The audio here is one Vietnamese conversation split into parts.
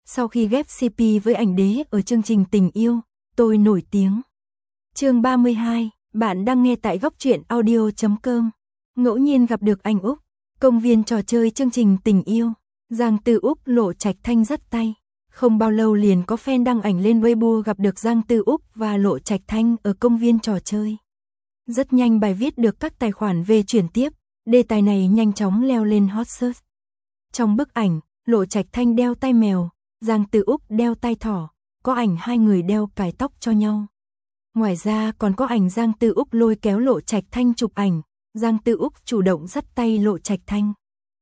Sau khi ghép CP với ảnh đế ở chương trình Tình yêu, tôi nổi tiếng. Chương 32, bạn đang nghe tại góc truyện audio.com. Ngẫu nhiên gặp được anh Úc, công viên trò chơi chương trình Tình yêu, Giang Tư Úc Lộ Trạch Thanh dắt tay. Không bao lâu liền có fan đăng ảnh lên Weibo gặp được Giang Tư Úc và Lộ Trạch Thanh ở công viên trò chơi. Rất nhanh bài viết được các tài khoản về chuyển tiếp, đề tài này nhanh chóng leo lên hot search. Trong bức ảnh, Lộ Trạch Thanh đeo tai mèo, Giang Tư Úc đeo tai thỏ, có ảnh hai người đeo cài tóc cho nhau. Ngoài ra còn có ảnh Giang Tư Úc lôi kéo Lộ Trạch Thanh chụp ảnh, Giang Tư Úc chủ động dắt tay Lộ Trạch Thanh.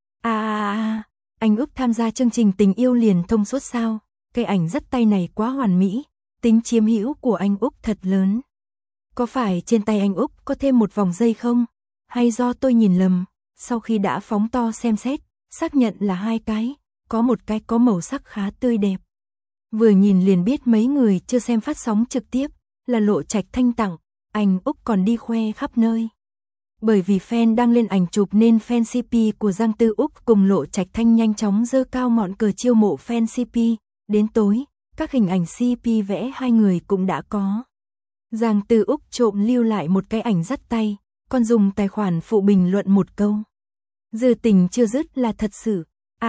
Anh Úc tham gia chương trình Tình yêu liền thông suốt sao? Cái ảnh dắt tay này quá hoàn mỹ, tính chiếm hữu của anh Úc thật lớn. Có phải trên tay anh Úc có thêm một vòng dây không? Hay do tôi nhìn lầm? Sau khi đã phóng to xem xét, xác nhận là hai cái, có một cái có màu sắc khá tươi đẹp. Vừa nhìn liền biết mấy người chưa xem phát sóng trực tiếp, là Lộ Trạch Thanh tặng, anh Úc còn đi khoe khắp nơi. Bởi vì fan đăng lên ảnh chụp nên fan CP của Giang Tư Úc cùng Lộ Trạch Thanh nhanh chóng giơ cao ngọn cờ chiêu mộ fan CP. Đến tối, các hình ảnh CP vẽ hai người cũng đã có. Giang Tư Úc trộm lưu lại một cái ảnh dắt tay, còn dùng tài khoản phụ bình luận một câu. Dư tình chưa dứt là thật sự.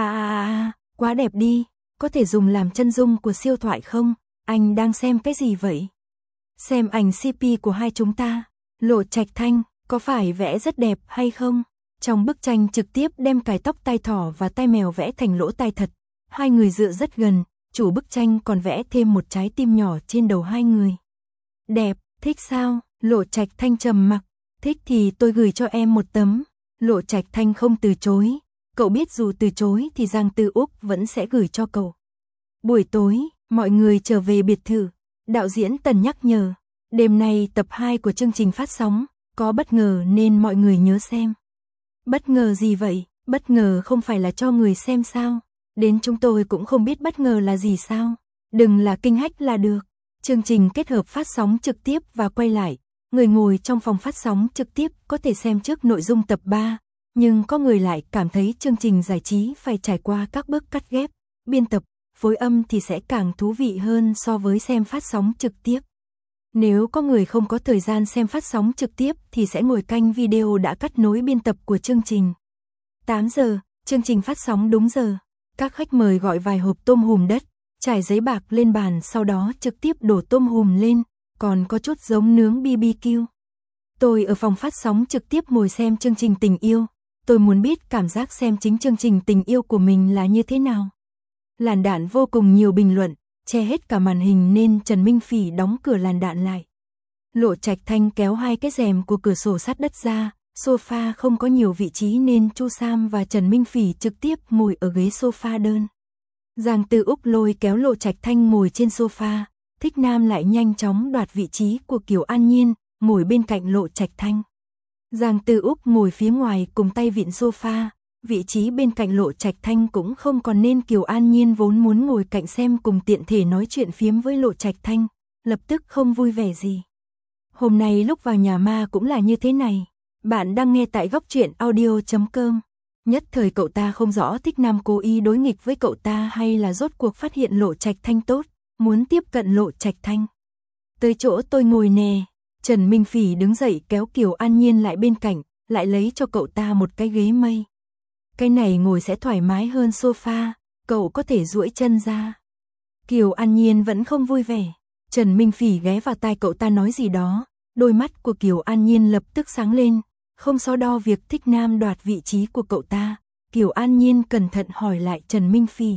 Quá đẹp đi, có thể dùng làm chân dung của siêu thoại không? Anh đang xem cái gì vậy? Xem ảnh CP của hai chúng ta. Lộ Trạch Thanh, có phải vẽ rất đẹp hay không? Trong bức tranh trực tiếp đem cài tóc tai thỏ và tai mèo vẽ thành lỗ tai thật. Hai người dựa rất gần, chủ bức tranh còn vẽ thêm một trái tim nhỏ trên đầu hai người. Đẹp, thích sao? Lộ Trạch Thanh trầm mặc. Thích thì tôi gửi cho em một tấm. Lộ Trạch Thanh không từ chối. Cậu biết dù từ chối thì Giang Tư Úc vẫn sẽ gửi cho cậu. Buổi tối, mọi người trở về biệt thự. Đạo diễn Tần nhắc nhở. Đêm nay tập 2 của chương trình phát sóng, có bất ngờ nên mọi người nhớ xem. Bất ngờ gì vậy? Bất ngờ không phải là cho người xem sao? Đến chúng tôi cũng không biết bất ngờ là gì sao? Đừng là kinh hách là được. Chương trình kết hợp phát sóng trực tiếp và quay lại. Người ngồi trong phòng phát sóng trực tiếp có thể xem trước nội dung tập 3, nhưng có người lại cảm thấy chương trình giải trí phải trải qua các bước cắt ghép, biên tập, phối âm thì sẽ càng thú vị hơn so với xem phát sóng trực tiếp. Nếu có người không có thời gian xem phát sóng trực tiếp thì sẽ ngồi canh video đã cắt nối biên tập của chương trình. 8 giờ, chương trình phát sóng đúng giờ. Các khách mời gọi vài hộp tôm hùm đất, trải giấy bạc lên bàn sau đó trực tiếp đổ tôm hùm lên, còn có chút giống nướng BBQ. Tôi ở phòng phát sóng trực tiếp ngồi xem chương trình Tình yêu. Tôi muốn biết cảm giác xem chính chương trình Tình yêu của mình là như thế nào. Làn đạn vô cùng nhiều bình luận, che hết cả màn hình nên Trần Minh Phỉ đóng cửa làn đạn lại. Lộ Trạch Thanh kéo hai cái rèm của cửa sổ sát đất ra, sofa không có nhiều vị trí nên Chu Sam và Trần Minh Phỉ trực tiếp ngồi ở ghế sofa đơn. Giang Tư Úc lôi kéo Lộ Trạch Thanh ngồi trên sofa, Thích Nam lại nhanh chóng đoạt vị trí của Kiều An Nhiên, ngồi bên cạnh Lộ Trạch Thanh. Giang Tư Úc ngồi phía ngoài cùng tay vịn sofa, vị trí bên cạnh Lộ Trạch Thanh cũng không còn nên Kiều An Nhiên vốn muốn ngồi cạnh xem cùng tiện thể nói chuyện phiếm với Lộ Trạch Thanh, lập tức không vui vẻ gì. Hôm nay lúc vào nhà ma cũng là như thế này. Bạn đang nghe tại góc truyện audio.com. Nhất thời cậu ta không rõ Thích Nam cố ý đối nghịch với cậu ta hay là rốt cuộc phát hiện Lộ Trạch Thanh tốt, muốn tiếp cận Lộ Trạch Thanh. Tới chỗ tôi ngồi nè. Trần Minh Phỉ đứng dậy kéo Kiều An Nhiên lại bên cạnh, lại lấy cho cậu ta một cái ghế mây. Cái này ngồi sẽ thoải mái hơn sofa, cậu có thể duỗi chân ra. Kiều An Nhiên vẫn không vui vẻ. Trần Minh Phỉ ghé vào tai cậu ta nói gì đó, đôi mắt của Kiều An Nhiên lập tức sáng lên, không so đo việc Thích Nam đoạt vị trí của cậu ta. Kiều An Nhiên cẩn thận hỏi lại Trần Minh Phỉ.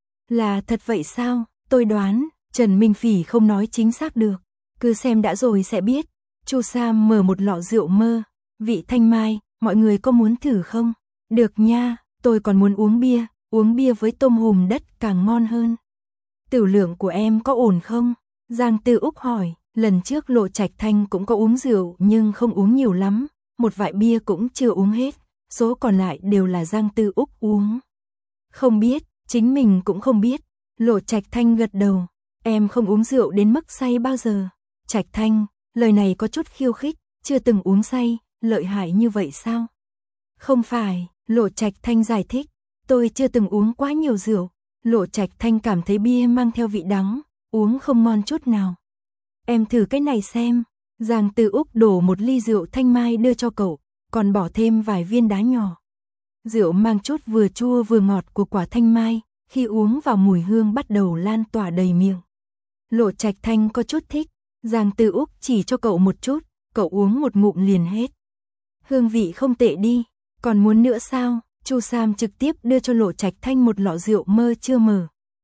Là thật vậy sao? Tôi đoán, Trần Minh Phỉ không nói chính xác được. Cứ xem đã rồi sẽ biết. Chu Sam mở một lọ rượu mơ. Vị thanh mai, mọi người có muốn thử không? Được nha, tôi còn muốn uống bia với tôm hùm đất càng ngon hơn. Tiểu lượng của em có ổn không? Giang Tư Úc hỏi, lần trước Lộ Trạch Thanh cũng có uống rượu nhưng không uống nhiều lắm, một vại bia cũng chưa uống hết, số còn lại đều là Giang Tư Úc uống. Không biết, chính mình cũng không biết. Lộ Trạch Thanh gật đầu, em không uống rượu đến mức say bao giờ. Trạch Thanh, lời này có chút khiêu khích, chưa từng uống say, lợi hại như vậy sao? Không phải, Lộ Trạch Thanh giải thích, tôi chưa từng uống quá nhiều rượu. Lộ Trạch Thanh cảm thấy bia mang theo vị đắng, uống không ngon chút nào. Em thử cái này xem. Giang Tư Úc đổ một ly rượu thanh mai đưa cho cậu, còn bỏ thêm vài viên đá nhỏ. Rượu mang chút vừa chua vừa ngọt của quả thanh mai, khi uống vào mùi hương bắt đầu lan tỏa đầy miệng. Lộ Trạch Thanh có chút thích, Giang Tư Úc chỉ cho cậu một chút, cậu uống một ngụm liền hết. Hương vị không tệ đi, còn muốn nữa sao? Chu Sam trực tiếp đưa cho Lộ Trạch Thanh một lọ rượu mơ chưa mở.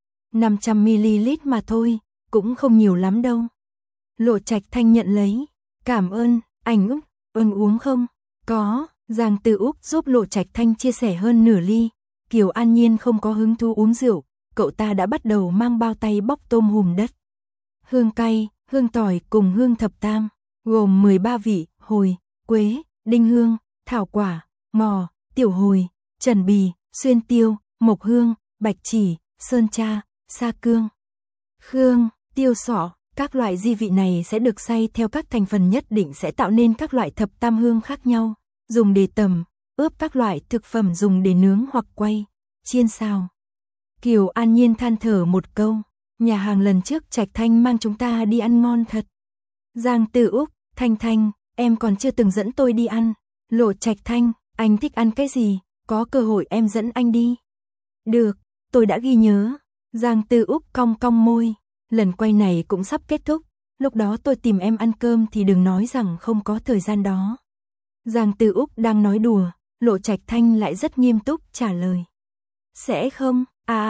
500ml mà thôi, cũng không nhiều lắm đâu. Lộ Trạch Thanh nhận lấy, cảm ơn, anh Úc, uống không? Có, Giang Tư Úc giúp Lộ Trạch Thanh chia sẻ hơn nửa ly. Kiều An Nhiên không có hứng thú uống rượu, cậu ta đã bắt đầu mang bao tay bóc tôm hùm đất. Hương cay, hương tỏi cùng hương thập tam, gồm 13 vị, hồi, quế, đinh hương, thảo quả, ngò, tiểu hồi, trần bì, xuyên tiêu, mộc hương, bạch chỉ, sơn tra, sa cương, khương, tiêu sọ. Các loại di vị này sẽ được xay theo các thành phần nhất định sẽ tạo nên các loại thập tam hương khác nhau, dùng để tẩm, ướp các loại thực phẩm dùng để nướng hoặc quay, chiên xào. Kiều An Nhiên than thở một câu, nhà hàng lần trước Trạch Thanh mang chúng ta đi ăn ngon thật. Giang Tư Úc, Thanh Thanh, em còn chưa từng dẫn tôi đi ăn. Lộ Trạch Thanh, anh thích ăn cái gì, có cơ hội em dẫn anh đi. Được, tôi đã ghi nhớ. Giang Tư Úc cong cong môi. Lần quay này cũng sắp kết thúc, lúc đó tôi tìm em ăn cơm thì đừng nói rằng không có thời gian đó. Giang Tư Úc đang nói đùa, Lộ Trạch Thanh lại rất nghiêm túc trả lời. Sẽ không,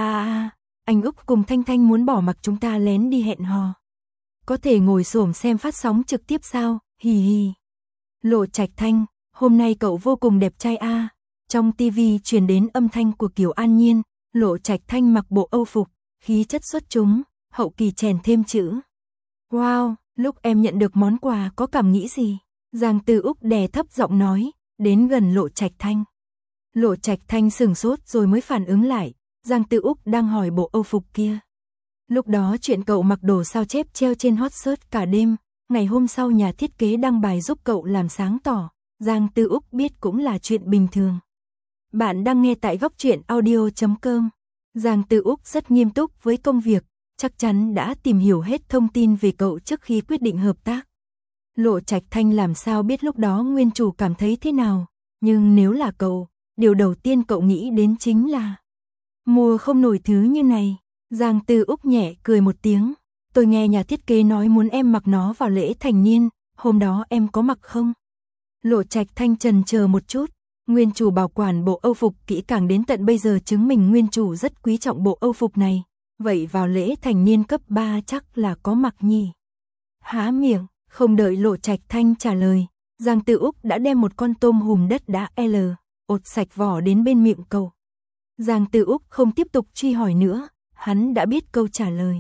anh Úc cùng Thanh Thanh muốn bỏ mặc chúng ta lén đi hẹn hò. Có thể ngồi xổm xem phát sóng trực tiếp sao, hì hì. Lộ Trạch Thanh, hôm nay cậu vô cùng đẹp trai a. Trong tivi truyền đến âm thanh của Kiều An Nhiên, Lộ Trạch Thanh mặc bộ Âu phục, khí chất xuất chúng. Hậu kỳ chèn thêm chữ. Wow, lúc em nhận được món quà có cảm nghĩ gì? Giang Tư Úc đè thấp giọng nói, đến gần Lộ Trạch Thanh. Lộ Trạch Thanh sửng sốt rồi mới phản ứng lại, Giang Tư Úc đang hỏi bộ Âu phục kia. Lúc đó chuyện cậu mặc đồ sao chép treo trên hot search cả đêm, ngày hôm sau nhà thiết kế đăng bài giúp cậu làm sáng tỏ, Giang Tư Úc biết cũng là chuyện bình thường. Bạn đang nghe tại gocchuyenaudio.com. Giang Tư Úc rất nghiêm túc với công việc. Chắc chắn đã tìm hiểu hết thông tin về cậu trước khi quyết định hợp tác. Lộ Trạch Thanh làm sao biết lúc đó nguyên chủ cảm thấy thế nào, nhưng nếu là cậu, điều đầu tiên cậu nghĩ đến chính là mua không nổi thứ như này. Giang Tư Úc nhẹ cười một tiếng, tôi nghe nhà thiết kế nói muốn em mặc nó vào lễ thành niên, hôm đó em có mặc không? Lộ Trạch Thanh chần chờ một chút, nguyên chủ bảo quản bộ Âu phục kỹ càng đến tận bây giờ chứng minh nguyên chủ rất quý trọng bộ Âu phục này. Vậy vào lễ thành niên cấp 3 chắc là có mặc nhỉ? Há miệng, không đợi Lộ Trạch Thanh trả lời, Giang Tư Úc đã đem một con tôm hùm đất đã ột sạch vỏ đến bên miệng cậu. Giang Tư Úc không tiếp tục truy hỏi nữa, hắn đã biết câu trả lời.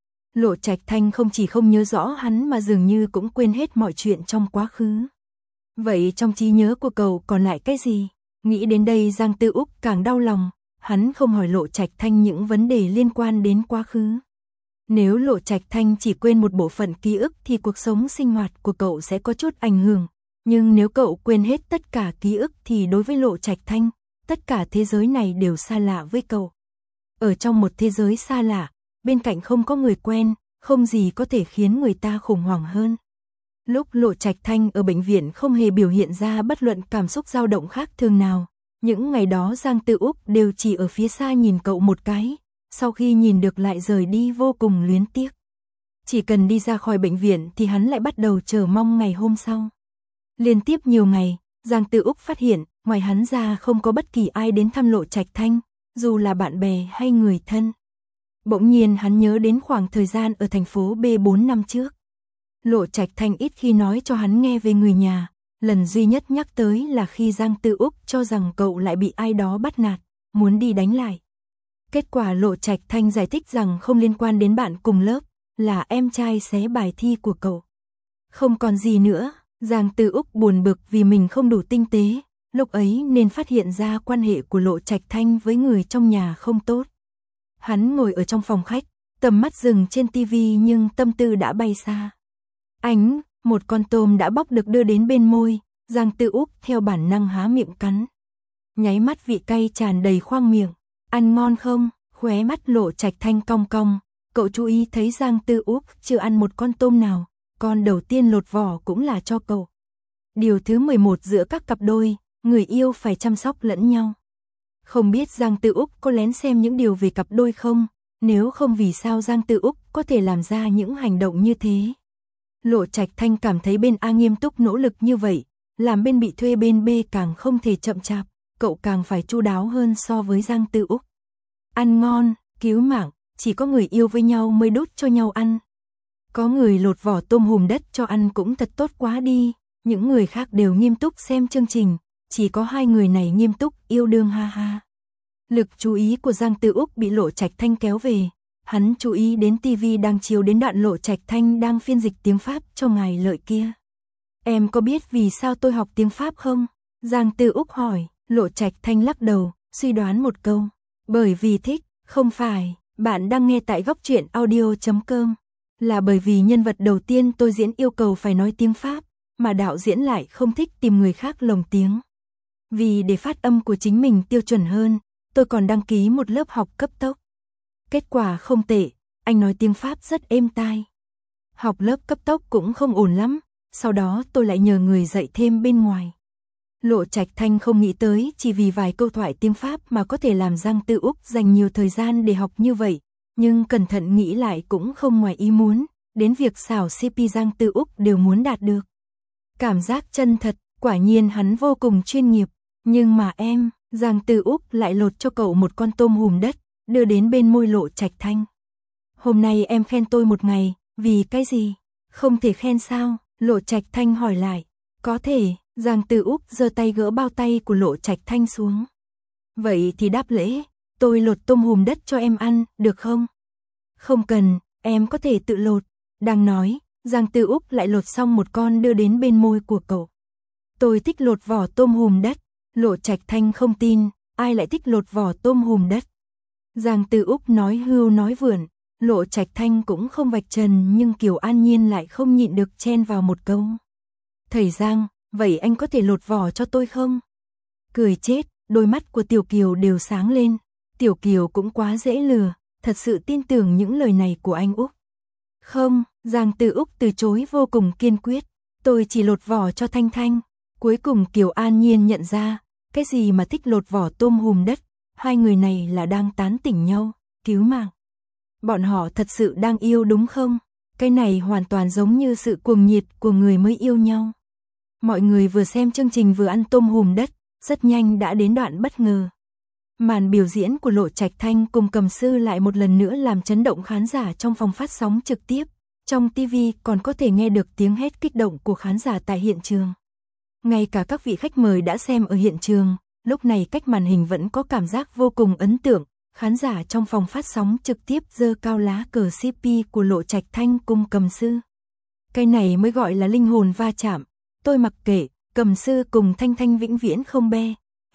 Lộ Trạch Thanh không chỉ không nhớ rõ hắn mà dường như cũng quên hết mọi chuyện trong quá khứ. Vậy trong trí nhớ của cậu còn lại cái gì? Nghĩ đến đây Giang Tư Úc càng đau lòng. Hắn không hỏi Lộ Trạch Thanh những vấn đề liên quan đến quá khứ. Nếu Lộ Trạch Thanh chỉ quên một bộ phận ký ức thì cuộc sống sinh hoạt của cậu sẽ có chút ảnh hưởng. Nhưng nếu cậu quên hết tất cả ký ức thì đối với Lộ Trạch Thanh, tất cả thế giới này đều xa lạ với cậu. Ở trong một thế giới xa lạ, bên cạnh không có người quen, không gì có thể khiến người ta khủng hoảng hơn. Lúc Lộ Trạch Thanh ở bệnh viện không hề biểu hiện ra bất luận cảm xúc dao động khác thường nào. Những ngày đó Giang Tư Úc đều chỉ ở phía xa nhìn cậu một cái, sau khi nhìn được lại rời đi vô cùng luyến tiếc. Chỉ cần đi ra khỏi bệnh viện thì hắn lại bắt đầu chờ mong ngày hôm sau. Liên tiếp nhiều ngày, Giang Tư Úc phát hiện, ngoài hắn ra không có bất kỳ ai đến thăm Lộ Trạch Thanh, dù là bạn bè hay người thân. Bỗng nhiên hắn nhớ đến khoảng thời gian ở thành phố B 4 năm trước. Lộ Trạch Thanh ít khi nói cho hắn nghe về người nhà. Lần duy nhất nhắc tới là khi Giang Tư Úc cho rằng cậu lại bị ai đó bắt nạt, muốn đi đánh lại. Kết quả Lộ Trạch Thanh giải thích rằng không liên quan đến bạn cùng lớp, là em trai xé bài thi của cậu. Không còn gì nữa, Giang Tư Úc buồn bực vì mình không đủ tinh tế, lúc ấy nên phát hiện ra quan hệ của Lộ Trạch Thanh với người trong nhà không tốt. Hắn ngồi ở trong phòng khách, tầm mắt dừng trên tivi nhưng tâm tư đã bay xa. Một con tôm đã bóc được đưa đến bên môi, Giang Tư Úc theo bản năng há miệng cắn. Nháy mắt vị cay tràn đầy khoang miệng, ăn ngon không? Khóe mắt Lộ Trạch Thanh cong cong, cậu chú ý thấy Giang Tư Úc chưa ăn một con tôm nào, con đầu tiên lột vỏ cũng là cho cậu. Điều thứ 11 giữa các cặp đôi, người yêu phải chăm sóc lẫn nhau. Không biết Giang Tư Úc có lén xem những điều về cặp đôi không? Nếu không vì sao Giang Tư Úc có thể làm ra những hành động như thế? Lộ Trạch Thanh cảm thấy bên A nghiêm túc nỗ lực như vậy, làm bên bị thuê bên B càng không thể chậm chạp, cậu càng phải chu đáo hơn so với Giang Tư Úc. Ăn ngon, cứu mạng, chỉ có người yêu với nhau mới đút cho nhau ăn. Có người lột vỏ tôm hùm đất cho ăn cũng thật tốt quá đi, những người khác đều nghiêm túc xem chương trình, chỉ có hai người này nghiêm túc yêu đương ha ha. Lực chú ý của Giang Tư Úc bị Lộ Trạch Thanh kéo về, hắn chú ý đến TV đang chiếu đến đoạn Lộ Trạch Thanh đang phiên dịch tiếng Pháp cho ngài Lợi kia. Em có biết vì sao tôi học tiếng Pháp không? Giang Tư Úc hỏi, Lộ Trạch Thanh lắc đầu, suy đoán một câu. Bởi vì thích, không phải, bạn đang nghe tại góc truyện audio.com. Là bởi vì nhân vật đầu tiên tôi diễn yêu cầu phải nói tiếng Pháp, mà đạo diễn lại không thích tìm người khác lồng tiếng. Vì để phát âm của chính mình tiêu chuẩn hơn, tôi còn đăng ký một lớp học cấp tốc. Kết quả không tệ, anh nói tiếng Pháp rất êm tai. Học lớp cấp tốc cũng không ổn lắm, sau đó tôi lại nhờ người dạy thêm bên ngoài. Lộ Trạch Thanh không nghĩ tới chỉ vì vài câu thoại tiếng Pháp mà có thể làm Giang Tư Úc dành nhiều thời gian để học như vậy, nhưng cẩn thận nghĩ lại cũng không ngoài ý muốn, đến việc xảo CP Giang Tư Úc đều muốn đạt được. Cảm giác chân thật, quả nhiên hắn vô cùng chuyên nghiệp, nhưng mà em, Giang Tư Úc lại lột cho cậu một con tôm hùm đất, đưa đến bên môi Lộ Trạch Thanh. Hôm nay em khen tôi một ngày, vì cái gì? Không thể khen sao? Lộ Trạch Thanh hỏi lại. Có thể, Giang Tư Úc giơ tay gỡ bao tay của Lộ Trạch Thanh xuống. Vậy thì đáp lễ, tôi lột tôm hùm đất cho em ăn, được không? Không cần, em có thể tự lột. Đang nói, Giang Tư Úc lại lột xong một con đưa đến bên môi của cậu. Tôi thích lột vỏ tôm hùm đất. Lộ Trạch Thanh không tin, ai lại thích lột vỏ tôm hùm đất. Giang Tư Úc nói hưu nói vượn, Lộ Trạch Thanh cũng không vạch trần nhưng Kiều An Nhiên lại không nhịn được chen vào một câu. Thầy Giang, vậy anh có thể lột vỏ cho tôi không? Cười chết, đôi mắt của Tiểu Kiều đều sáng lên. Tiểu Kiều cũng quá dễ lừa, thật sự tin tưởng những lời này của anh Úc. Không, Giang Tư Úc từ chối vô cùng kiên quyết. Tôi chỉ lột vỏ cho Thanh Thanh. Cuối cùng Kiều An Nhiên nhận ra, cái gì mà thích lột vỏ tôm hùm đất, hai người này là đang tán tỉnh nhau, cứu mạng. Bọn họ thật sự đang yêu đúng không? Cái này hoàn toàn giống như sự cuồng nhiệt của người mới yêu nhau. Mọi người vừa xem chương trình vừa ăn tôm hùm đất, rất nhanh đã đến đoạn bất ngờ. Màn biểu diễn của Lộ Trạch Thanh cùng Cầm Sư lại một lần nữa làm chấn động khán giả trong phòng phát sóng trực tiếp. Trong TV còn có thể nghe được tiếng hét kích động của khán giả tại hiện trường. Ngay cả các vị khách mời đã xem ở hiện trường, lúc này cách màn hình vẫn có cảm giác vô cùng ấn tượng. Khán giả trong phòng phát sóng trực tiếp giơ cao lá cờ CP của Lộ Trạch Thanh cùng Cầm Sư. Cái này mới gọi là linh hồn va chạm. Tôi mặc kệ, Cầm Sư cùng Thanh Thanh vĩnh viễn không be.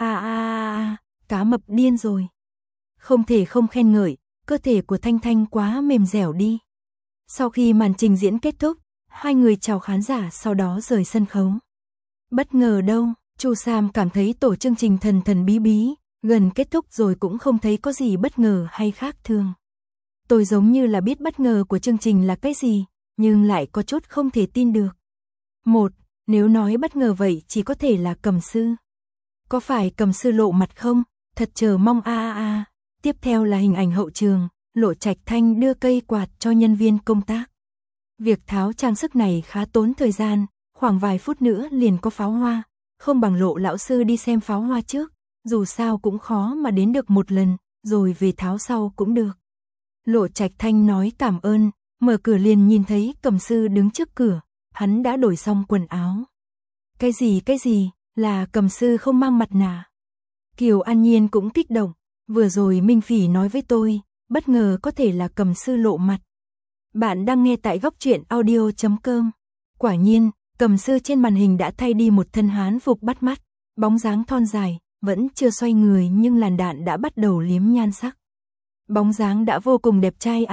Cá mập điên rồi. Không thể không khen ngợi, cơ thể của Thanh Thanh quá mềm dẻo đi. Sau khi màn trình diễn kết thúc, hai người chào khán giả sau đó rời sân khấu. Bất ngờ đâu, Chu Sam cảm thấy tổ chương trình thần thần bí bí, gần kết thúc rồi cũng không thấy có gì bất ngờ hay khác thường. Tôi giống như là biết bất ngờ của chương trình là cái gì, nhưng lại có chút không thể tin được. Một, nếu nói bất ngờ vậy chỉ có thể là Cầm Sư. Có phải Cầm Sư lộ mặt không? Thật chờ mong Tiếp theo là hình ảnh hậu trường, Lộ Trạch Thanh đưa cây quạt cho nhân viên công tác. Việc tháo trang sức này khá tốn thời gian, khoảng vài phút nữa liền có pháo hoa, không bằng Lộ lão sư đi xem pháo hoa trước, dù sao cũng khó mà đến được một lần, rồi về tháo sau cũng được. Lộ Trạch Thanh nói cảm ơn, mở cửa liền nhìn thấy Cầm Sư đứng trước cửa, hắn đã đổi xong quần áo. Cái gì, là Cầm Sư không mang mặt nạ. Kiều An Nhiên cũng kích động, vừa rồi Minh Phỉ nói với tôi, bất ngờ có thể là Cầm Sư lộ mặt. Bạn đang nghe tại góc truyện audio.com. Quả nhiên, Cầm Sư trên màn hình đã thay đi một thân hán phục bắt mắt, bóng dáng thon dài, vẫn chưa xoay người nhưng làn đạn đã bắt đầu liếm nhan sắc. Bóng dáng đã vô cùng đẹp trai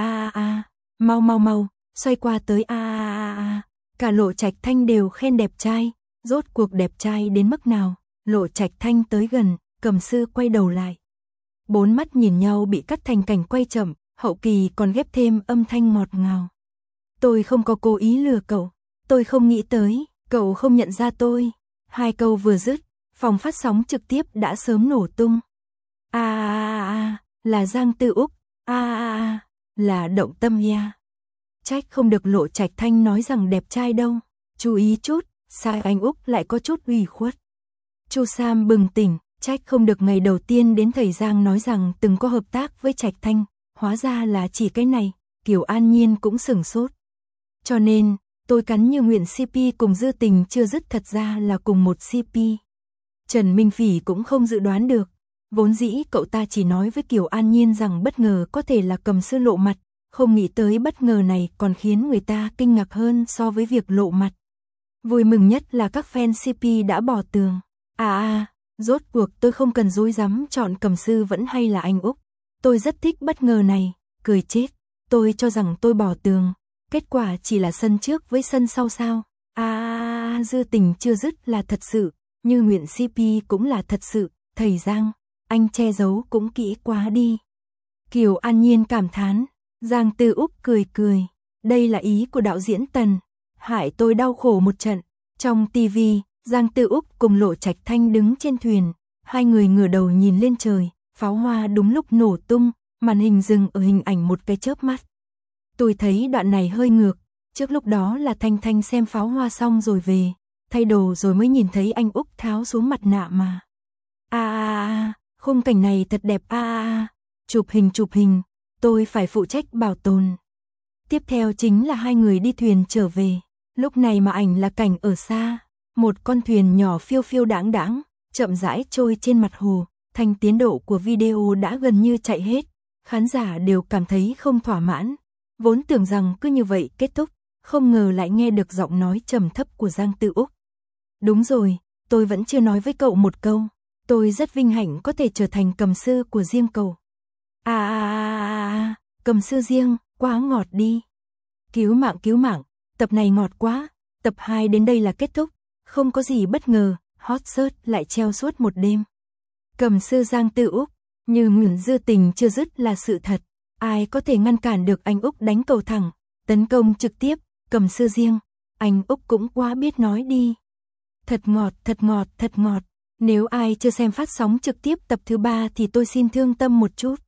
mau, xoay qua tới Cả Lộ Trạch Thanh đều khen đẹp trai, rốt cuộc đẹp trai đến mức nào, Lộ Trạch Thanh tới gần, Cầm Sư quay đầu lại. Bốn mắt nhìn nhau bị cắt thành cảnh quay chậm, hậu kỳ còn ghép thêm âm thanh ngọt ngào. Tôi không có cố ý lừa cậu, tôi không nghĩ tới, cậu không nhận ra tôi. Hai câu vừa dứt, phòng phát sóng trực tiếp đã sớm nổ tung. Là Giang Tư Úc, là Động Tâm ya. Trách không được Lộ Trạch Thanh nói rằng đẹp trai đâu, chú ý chút, sao anh Úc lại có chút ủy khuất. Chu Sam bừng tỉnh, trách không được ngày đầu tiên đến thầy Giang nói rằng từng có hợp tác với Trạch Thanh, hóa ra là chỉ cái này, Kiều An Nhiên cũng sửng sốt. Cho nên, tôi cắn như nguyện CP cùng Dư Tình chưa dứt thật ra là cùng một CP. Trần Minh Phỉ cũng không dự đoán được, vốn dĩ cậu ta chỉ nói với Kiều An Nhiên rằng bất ngờ có thể là Cầm Sư lộ mặt, không nghĩ tới bất ngờ này còn khiến người ta kinh ngạc hơn so với việc lộ mặt. Vui mừng nhất là các fan CP đã bỏ tường. Rốt cuộc tôi không cần dối rắm chọn Cầm Sư vẫn hay là anh Úc. Tôi rất thích bất ngờ này, cười chết. Tôi cho rằng tôi bỏ tường, kết quả chỉ là sân trước với sân sau sao. Dư Tình chưa dứt là thật sự, Như Nguyện CP cũng là thật sự, thầy Giang, anh che giấu cũng kỹ quá đi. Kiều An Nhiên cảm thán, Giang Tư Úc cười cười, đây là ý của đạo diễn Tần, hại tôi đau khổ một trận. Trong TV, Giang Tư Úc cùng Lộ Trạch Thanh đứng trên thuyền, hai người ngửa đầu nhìn lên trời, pháo hoa đúng lúc nổ tung, màn hình dừng ở hình ảnh một cái chớp mắt. Tôi thấy đoạn này hơi ngược, trước lúc đó là Thanh Thanh xem pháo hoa xong rồi về, thay đồ rồi mới nhìn thấy anh Úc tháo xuống mặt nạ mà. Khung cảnh này thật đẹp chụp hình, tôi phải phụ trách bảo tồn. Tiếp theo chính là hai người đi thuyền trở về, lúc này mà ảnh là cảnh ở xa, một con thuyền nhỏ phiêu phiêu đãng đãng, chậm rãi trôi trên mặt hồ, thành tiến độ của video đã gần như chạy hết, khán giả đều cảm thấy không thỏa mãn, vốn tưởng rằng cứ như vậy kết thúc, không ngờ lại nghe được giọng nói trầm thấp của Giang Tư Úc. Đúng rồi, tôi vẫn chưa nói với cậu một câu, tôi rất vinh hạnh có thể trở thành cầm sư của riêng cậu. Cầm sư riêng, quá ngọt đi. Cứu mạng, tập này ngọt quá, tập 2 đến đây là kết thúc, không có gì bất ngờ, hot search lại treo suốt một đêm. Cầm sư Giang Tư Úc, Như Nguyện Dư Tình chưa dứt là sự thật, ai có thể ngăn cản được anh Úc đánh cầu thẳng, tấn công trực tiếp, cầm sư riêng, anh Úc cũng quá biết nói đi. Thật ngọt, nếu ai chưa xem phát sóng trực tiếp tập thứ 3 thì tôi xin thương tâm một chút.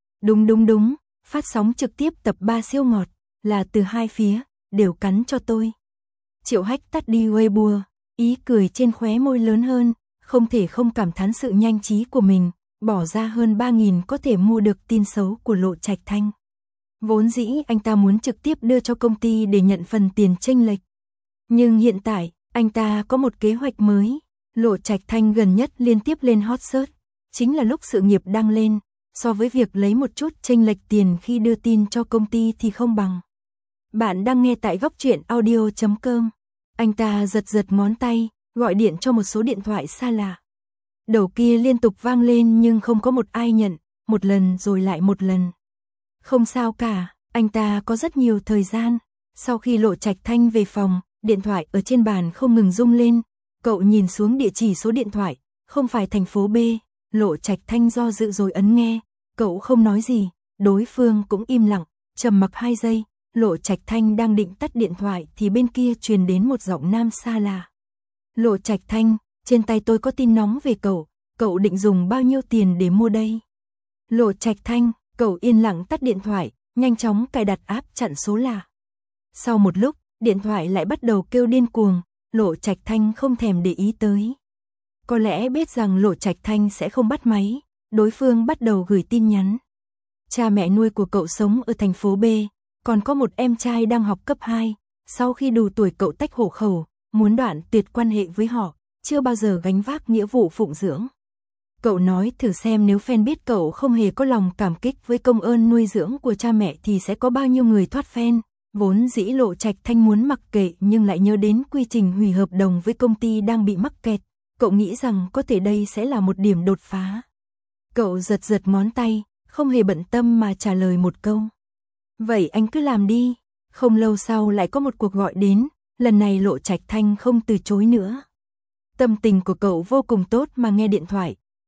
Đúng, phát sóng trực tiếp tập 3 siêu ngọt, là từ hai phía, đều cắn cho tôi. Triệu Hách tắt đi Weibo, ý cười trên khóe môi lớn hơn, không thể không cảm thán sự nhanh trí của mình, bỏ ra hơn 3.000 có thể mua được tin xấu của Lộ Trạch Thanh. Vốn dĩ anh ta muốn trực tiếp đưa cho công ty để nhận phần tiền chênh lệch. Nhưng hiện tại, anh ta có một kế hoạch mới, Lộ Trạch Thanh gần nhất liên tiếp lên hot search, chính là lúc sự nghiệp đang lên, so với việc lấy một chút chênh lệch tiền khi đưa tin cho công ty thì không bằng. Bạn đang nghe tại Góc Truyện Audio.com. Anh ta giật ngón tay, gọi điện cho một số điện thoại xa lạ. Đầu kia liên tục vang lên nhưng không có một ai nhận, một lần rồi lại một lần. Không sao cả, anh ta có rất nhiều thời gian. Sau khi Lộ Trạch Thanh về phòng, điện thoại ở trên bàn không ngừng rung lên. Cậu nhìn xuống địa chỉ số điện thoại, không phải thành phố B. Lộ Trạch Thanh do dự rồi ấn nghe. Cậu không nói gì, đối phương cũng im lặng, trầm mặc 2 giây. Lộ Trạch Thanh đang định tắt điện thoại thì bên kia truyền đến một giọng nam xa lạ. Lộ Trạch Thanh, trên tay tôi có tin nóng về cậu định dùng bao nhiêu tiền để mua đây? Lộ Trạch Thanh, cậu yên lặng tắt điện thoại, nhanh chóng cài đặt app chặn số lạ. Sau một lúc, điện thoại lại bắt đầu kêu điên cuồng, Lộ Trạch Thanh không thèm để ý tới. Có lẽ biết rằng Lộ Trạch Thanh sẽ không bắt máy, đối phương bắt đầu gửi tin nhắn. Cha mẹ nuôi của cậu sống ở thành phố B, còn có một em trai đang học cấp 2, sau khi đủ tuổi cậu tách hộ khẩu, muốn đoạn tuyệt quan hệ với họ, chưa bao giờ gánh vác nghĩa vụ phụng dưỡng. Cậu nói thử xem nếu fan biết cậu không hề có lòng cảm kích với công ơn nuôi dưỡng của cha mẹ thì sẽ có bao nhiêu người thoát fan. Vốn dĩ Lộ Trạch Thanh muốn mặc kệ nhưng lại nhớ đến quy trình hủy hợp đồng với công ty đang bị mắc kẹt. Cậu nghĩ rằng có thể đây sẽ là một điểm đột phá. Cậu giật ngón tay, không hề bận tâm mà trả lời một câu. Vậy anh cứ làm đi. Không lâu sau lại có một cuộc gọi đến, lần này Lộ Trạch Thanh không từ chối nữa. Tâm tình của cậu vô cùng tốt mà nghe điện thoại,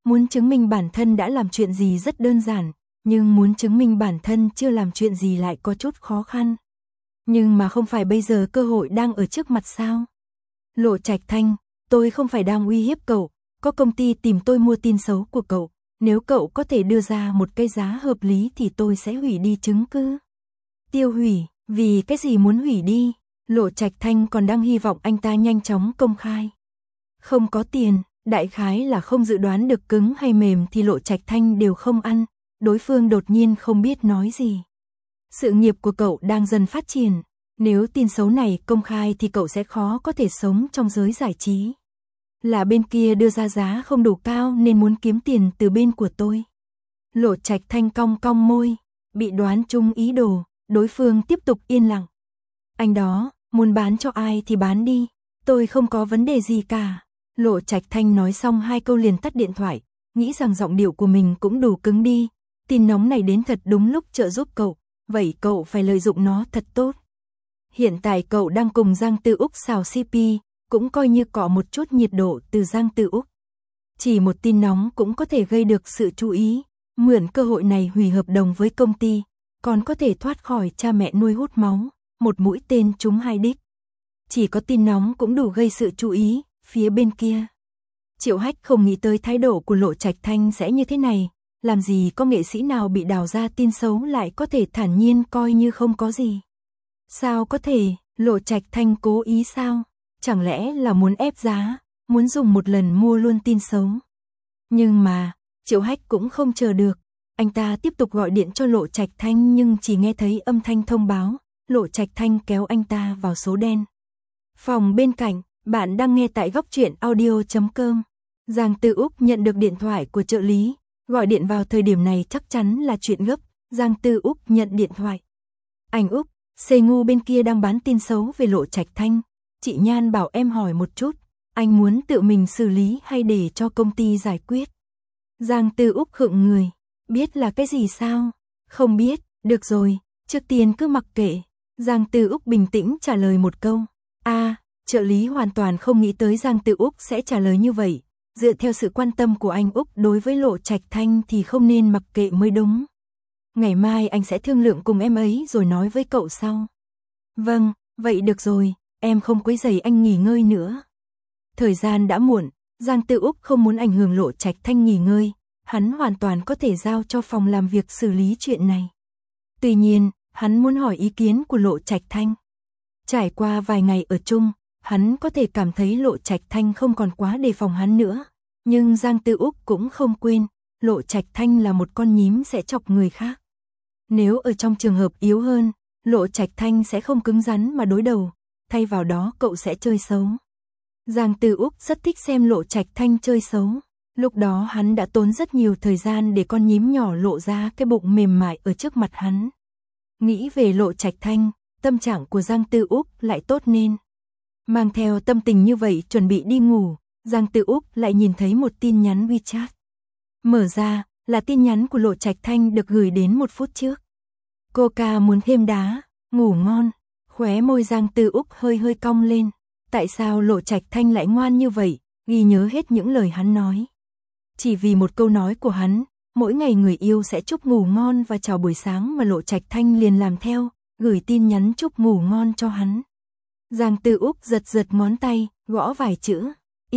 muốn chứng minh bản thân đã làm chuyện gì rất đơn giản, nhưng muốn chứng minh bản thân chưa làm chuyện gì lại có chút khó khăn. Nhưng mà không phải bây giờ cơ hội đang ở trước mặt sao? Lộ Trạch Thanh, tôi không phải đang uy hiếp cậu, có công ty tìm tôi mua tin xấu của cậu, nếu cậu có thể đưa ra một cái giá hợp lý thì tôi sẽ hủy đi chứng cứ. Tiêu hủy, vì cái gì muốn hủy đi? Lộ Trạch Thanh còn đang hy vọng anh ta nhanh chóng công khai. Không có tiền, đại khái là không dự đoán được cứng hay mềm thì Lộ Trạch Thanh đều không ăn, đối phương đột nhiên không biết nói gì. Sự nghiệp của cậu đang dần phát triển, nếu tin xấu này công khai thì cậu sẽ khó có thể sống trong giới giải trí. Là bên kia đưa ra giá không đủ cao nên muốn kiếm tiền từ bên của tôi. Lộ Trạch Thanh cong cong môi, bị đoán trúng ý đồ, đối phương tiếp tục yên lặng. Anh đó, muốn bán cho ai thì bán đi, tôi không có vấn đề gì cả. Lộ Trạch Thanh nói xong 2 câu liền tắt điện thoại, nghĩ rằng giọng điệu của mình cũng đủ cứng đi. Tin nóng này đến thật đúng lúc trợ giúp cậu, vậy cậu phải lợi dụng nó thật tốt. Hiện tại cậu đang cùng Giang Tư Úc xào CP, cũng coi như có một chút nhiệt độ từ Giang Tư Úc. Chỉ một tin nóng cũng có thể gây được sự chú ý, mượn cơ hội này hủy hợp đồng với công ty, còn có thể thoát khỏi cha mẹ nuôi hút máu, một mũi tên trúng 2 đích. Chỉ có tin nóng cũng đủ gây sự chú ý, phía bên kia. Triệu Hách không nghĩ tới thái độ của Lộ Trạch Thanh sẽ như thế này, làm gì có nghệ sĩ nào bị đào ra tin xấu lại có thể thản nhiên coi như không có gì. Sao có thể, Lộ Trạch Thanh cố ý sao? Chẳng lẽ là muốn ép giá, muốn dùng một lần mua luôn tin xấu? Nhưng mà, Triệu Hách cũng không chờ được, anh ta tiếp tục gọi điện cho Lộ Trạch Thanh nhưng chỉ nghe thấy âm thanh thông báo, Lộ Trạch Thanh kéo anh ta vào số đen. Phòng bên cạnh, bạn đang nghe tại góc truyện audio.com. Giang Tư Úc nhận được điện thoại của trợ lý, gọi điện vào thời điểm này chắc chắn là chuyện gấp. Giang Tư Úc nhận điện thoại. Anh Úc, Xê Ngu bên kia đang bán tin xấu về Lộ Trạch Thanh. Chị Nhan bảo em hỏi một chút, anh muốn tự mình xử lý hay để cho công ty giải quyết? Giang Tư Úc khựng người, biết là cái gì sao? Không biết, được rồi, trước tiên cứ mặc kệ. Giang Tư Úc bình tĩnh trả lời một câu. Trợ lý hoàn toàn không nghĩ tới Giang Tư Úc sẽ trả lời như vậy. Dựa theo sự quan tâm của anh Úc đối với Lộ Trạch Thanh thì không nên mặc kệ mới đúng. Ngày mai anh sẽ thương lượng cùng em ấy rồi nói với cậu sau. Vâng, vậy được rồi, em không quấy rầy anh nghỉ ngơi nữa. Thời gian đã muộn, Giang Tư Úc không muốn ảnh hưởng Lộ Trạch Thanh nghỉ ngơi, hắn hoàn toàn có thể giao cho phòng làm việc xử lý chuyện này. Tuy nhiên, hắn muốn hỏi ý kiến của Lộ Trạch Thanh. Trải qua vài ngày ở chung, hắn có thể cảm thấy Lộ Trạch Thanh không còn quá đề phòng hắn nữa, nhưng Giang Tư Úc cũng không quên, Lộ Trạch Thanh là một con nhím sẽ chọc người khác. Nếu ở trong trường hợp yếu hơn, Lộ Trạch Thanh sẽ không cứng rắn mà đối đầu, thay vào đó cậu sẽ chơi xấu. Giang Tư Úc rất thích xem Lộ Trạch Thanh chơi xấu, lúc đó hắn đã tốn rất nhiều thời gian để con nhím nhỏ lộ ra cái bụng mềm mại ở trước mặt hắn. Nghĩ về Lộ Trạch Thanh, tâm trạng của Giang Tư Úc lại tốt nên. Mang theo tâm tình như vậy chuẩn bị đi ngủ, Giang Tư Úc lại nhìn thấy một tin nhắn WeChat. Mở ra, là tin nhắn của Lộ Trạch Thanh được gửi đến 1 phút trước. Cô ca muốn thêm đá, ngủ ngon. Khóe môi Giang Tư Úc hơi hơi cong lên. Tại sao Lộ Trạch Thanh lại ngoan như vậy, ghi nhớ hết những lời hắn nói. Chỉ vì một câu nói của hắn, mỗi ngày người yêu sẽ chúc ngủ ngon và chào buổi sáng mà Lộ Trạch Thanh liền làm theo, gửi tin nhắn chúc ngủ ngon cho hắn. Giang Tư Úc giật giật ngón tay, gõ vài chữ.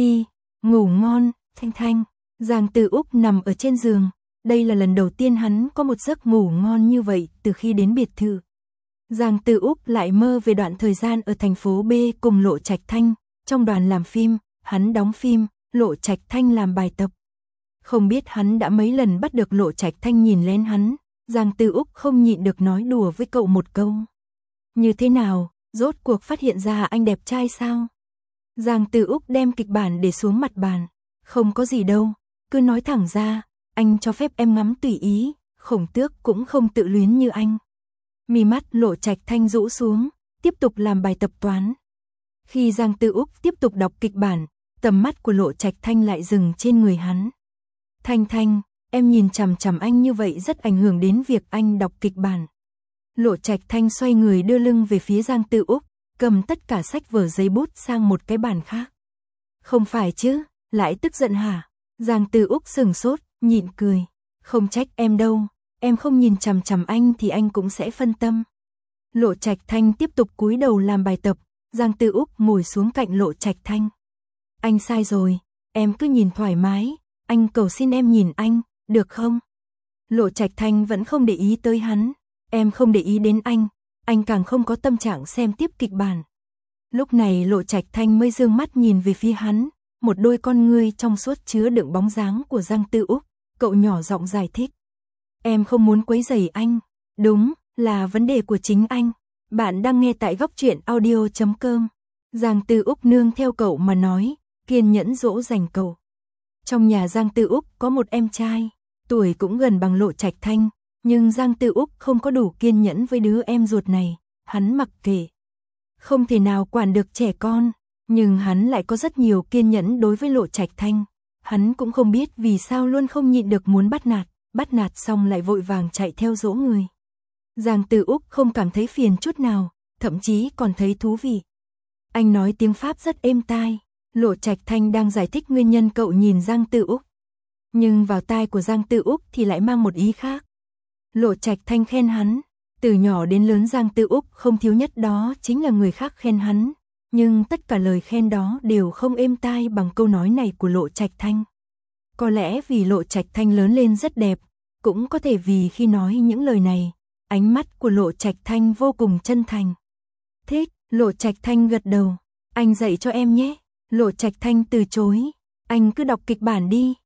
Ngủ ngon, Thanh Thanh. Giang Tư Úc nằm ở trên giường. Đây là lần đầu tiên hắn có một giấc ngủ ngon như vậy từ khi đến biệt thự. Giang Tư Úc lại mơ về đoạn thời gian ở thành phố B cùng Lộ Trạch Thanh. Trong đoàn làm phim, hắn đóng phim, Lộ Trạch Thanh làm bài tập. Không biết hắn đã mấy lần bắt được Lộ Trạch Thanh nhìn lên hắn. Giang Tư Úc không nhịn được nói đùa với cậu một câu. Như thế nào, rốt cuộc phát hiện ra anh đẹp trai sao? Giang Tư Úc đem kịch bản để xuống mặt bàn. Không có gì đâu, cứ nói thẳng ra, anh cho phép em ngắm tùy ý, Khổng Tước cũng không tự luyến như anh. Mí mắt Lộ Trạch Thanh rũ xuống, tiếp tục làm bài tập toán. Khi Giang Tư Úc tiếp tục đọc kịch bản, tầm mắt của Lộ Trạch Thanh lại dừng trên người hắn. Thanh Thanh, em nhìn chằm chằm anh như vậy rất ảnh hưởng đến việc anh đọc kịch bản. Lộ Trạch Thanh xoay người đưa lưng về phía Giang Tư Úc, cầm tất cả sách vở giấy bút sang một cái bàn khác. Không phải chứ, lại tức giận hả? Giang Tư Úc sửng sốt, nhịn cười. Không trách em đâu, em không nhìn chằm chằm anh thì anh cũng sẽ phân tâm. Lộ Trạch Thanh tiếp tục cúi đầu làm bài tập, Giang Tư Úc ngồi xuống cạnh Lộ Trạch Thanh. Anh sai rồi, em cứ nhìn thoải mái, anh cầu xin em nhìn anh, được không? Lộ Trạch Thanh vẫn không để ý tới hắn, em không để ý đến anh càng không có tâm trạng xem tiếp kịch bản. Lúc này Lộ Trạch Thanh mới dương mắt nhìn về phía hắn, một đôi con ngươi trong suốt chứa đựng bóng dáng của Giang Tư Úc, cậu nhỏ giọng giải thích. Em không muốn quấy rầy anh, đúng, là vấn đề của chính anh. Bạn đang nghe tại Góc Truyện Audio.com. Giang Tư Úc nương theo cậu mà nói, kiên nhẫn dỗ dành cậu. Trong nhà Giang Tư Úc có một em trai, tuổi cũng gần bằng Lộ Trạch Thanh, nhưng Giang Tư Úc không có đủ kiên nhẫn với đứa em ruột này, hắn mặc kệ. Không thể nào quản được trẻ con, nhưng hắn lại có rất nhiều kiên nhẫn đối với Lộ Trạch Thanh. Hắn cũng không biết vì sao luôn không nhịn được muốn bắt nạt xong lại vội vàng chạy theo dỗ người. Giang Tư Úc không cảm thấy phiền chút nào, thậm chí còn thấy thú vị. Anh nói tiếng Pháp rất êm tai, Lộ Trạch Thanh đang giải thích nguyên nhân cậu nhìn Giang Tư Úc. Nhưng vào tai của Giang Tư Úc thì lại mang một ý khác. Lộ Trạch Thanh khen hắn, từ nhỏ đến lớn Giang Tư Úc không thiếu nhất đó chính là người khác khen hắn. Nhưng tất cả lời khen đó đều không êm tai bằng câu nói này của Lộ Trạch Thanh. Có lẽ vì Lộ Trạch Thanh lớn lên rất đẹp, cũng có thể vì khi nói những lời này, ánh mắt của Lộ Trạch Thanh vô cùng chân thành. Thích, Lộ Trạch Thanh gật đầu, anh dạy cho em nhé. Lộ Trạch Thanh từ chối, anh cứ đọc kịch bản đi.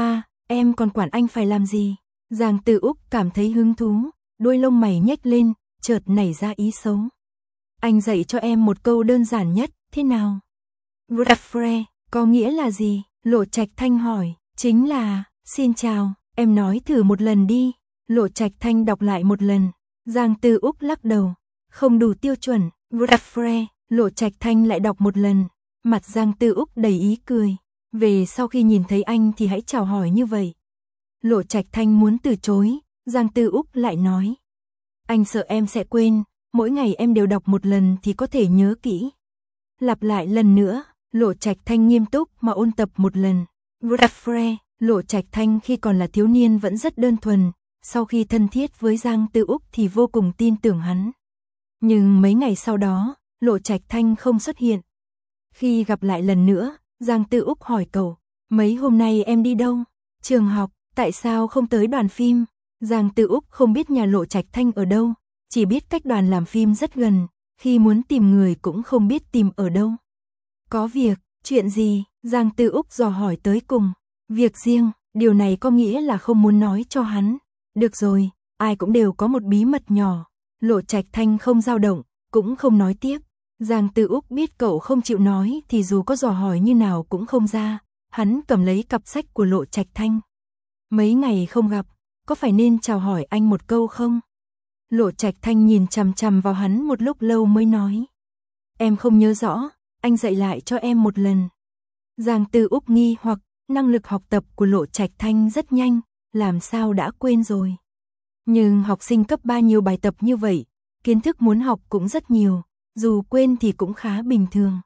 Em còn quản anh phải làm gì? Giang Tư Úc cảm thấy hứng thú, đôi lông mày nhếch lên, chợt nảy ra ý xấu. Anh dạy cho em một câu đơn giản nhất, thế nào? Refre, có nghĩa là gì? Lộ Trạch Thanh hỏi, chính là, xin chào, em nói thử một lần đi. Lộ Trạch Thanh đọc lại một lần, Giang Tư Úc lắc đầu, không đủ tiêu chuẩn. Refre, Lộ Trạch Thanh lại đọc một lần, mặt Giang Tư Úc đầy ý cười. Về sau khi nhìn thấy anh thì hãy chào hỏi như vậy. Lộ Trạch Thanh muốn từ chối, Giang Tư Úc lại nói. Anh sợ em sẽ quên, mỗi ngày em đều đọc một lần thì có thể nhớ kỹ. Lặp lại lần nữa, Lộ Trạch Thanh nghiêm túc mà ôn tập một lần. Refre, Lộ Trạch Thanh khi còn là thiếu niên vẫn rất đơn thuần, sau khi thân thiết với Giang Tư Úc thì vô cùng tin tưởng hắn. Nhưng mấy ngày sau đó, Lộ Trạch Thanh không xuất hiện. Khi gặp lại lần nữa, Giang Tư Úc hỏi cậu, mấy hôm nay em đi đâu? Trường học, tại sao không tới đoàn phim? Giang Tư Úc không biết nhà Lộ Trạch Thanh ở đâu, chỉ biết cách đoàn làm phim rất gần, khi muốn tìm người cũng không biết tìm ở đâu. Có việc, chuyện gì? Giang Tư Úc dò hỏi tới cùng. Việc riêng, điều này có nghĩa là không muốn nói cho hắn. Được rồi, ai cũng đều có một bí mật nhỏ. Lộ Trạch Thanh không dao động, cũng không nói tiếp. Giang Tư Úc biết cậu không chịu nói thì dù có dò hỏi như nào cũng không ra. Hắn cầm lấy cặp sách của Lộ Trạch Thanh. Mấy ngày không gặp, có phải nên chào hỏi anh một câu không? Lộ Trạch Thanh nhìn chằm chằm vào hắn một lúc lâu mới nói. Em không nhớ rõ, anh dạy lại cho em một lần. Giang Tư Úc nghi hoặc, năng lực học tập của Lộ Trạch Thanh rất nhanh, làm sao đã quên rồi. Nhưng học sinh cấp 3 nhiều bài tập như vậy, kiến thức muốn học cũng rất nhiều, dù quên thì cũng khá bình thường.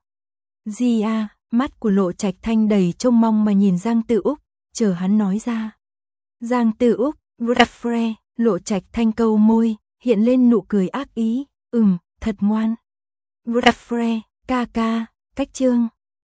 Mắt của Lộ Trạch Thanh đầy trông mong mà nhìn Giang Tư Úc, chờ hắn nói ra. Giang Tư Úc, Refre, Lộ Trạch Thanh câu môi, hiện lên nụ cười ác ý, thật ngoan. Refre, ca, cách chương.